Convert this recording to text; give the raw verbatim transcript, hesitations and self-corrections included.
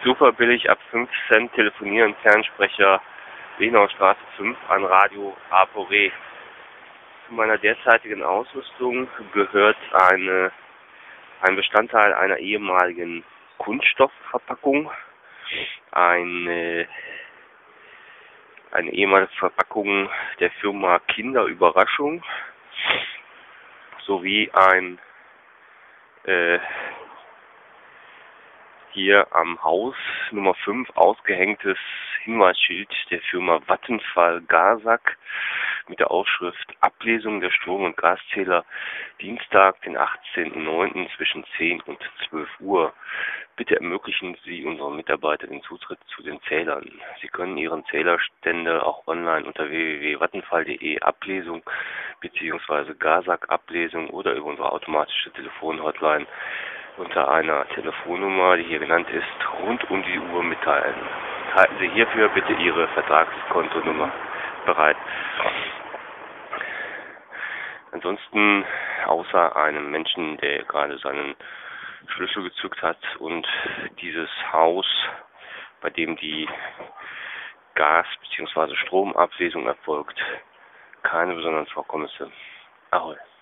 Super billig ab fünf Cent telefonieren, Fernsprecher, Lenaustraße fünf an Radio Apore. Zu meiner derzeitigen Ausrüstung gehört eine, ein Bestandteil einer ehemaligen Kunststoffverpackung, eine, eine ehemalige Verpackung der Firma Kinderüberraschung sowie ein äh, hier am Haus Nummer fünf ausgehängtes Hinweisschild der Firma Vattenfall Gasak mit der Aufschrift Ablesung der Strom- und Gaszähler Dienstag, den achtzehnten neunten zwischen zehn und zwölf Uhr. Bitte ermöglichen Sie unseren Mitarbeitern den Zutritt zu den Zählern. Sie können Ihren Zählerstände auch online unter w w w punkt vattenfall punkt de Ablesung bzw. Gasak-Ablesung oder über unsere automatische Telefonhotline unter einer Telefonnummer, die hier genannt ist, rund um die Uhr mitteilen. Halten Sie hierfür bitte Ihre Vertragskontonummer bereit. Ansonsten, außer einem Menschen, der gerade seinen Schlüssel gezückt hat und dieses Haus, bei dem die Gas- bzw. Stromablesung erfolgt, keine besonderen Vorkommnisse. Ahoi.